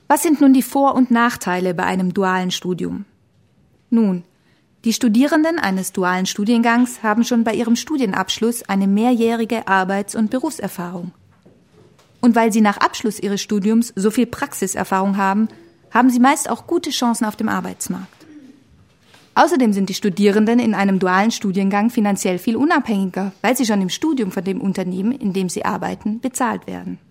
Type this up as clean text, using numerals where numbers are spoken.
Was sind nun die Vor- und Nachteile bei einem dualen Studium? Nun, die Studierenden eines dualen Studiengangs haben schon bei ihrem Studienabschluss eine mehrjährige Arbeits- und Berufserfahrung. Und weil sie nach Abschluss ihres Studiums so viel Praxiserfahrung haben, haben sie meist auch gute Chancen auf dem Arbeitsmarkt. Außerdem sind die Studierenden in einem dualen Studiengang finanziell viel unabhängiger, weil sie schon im Studium von dem Unternehmen, in dem sie arbeiten, bezahlt werden.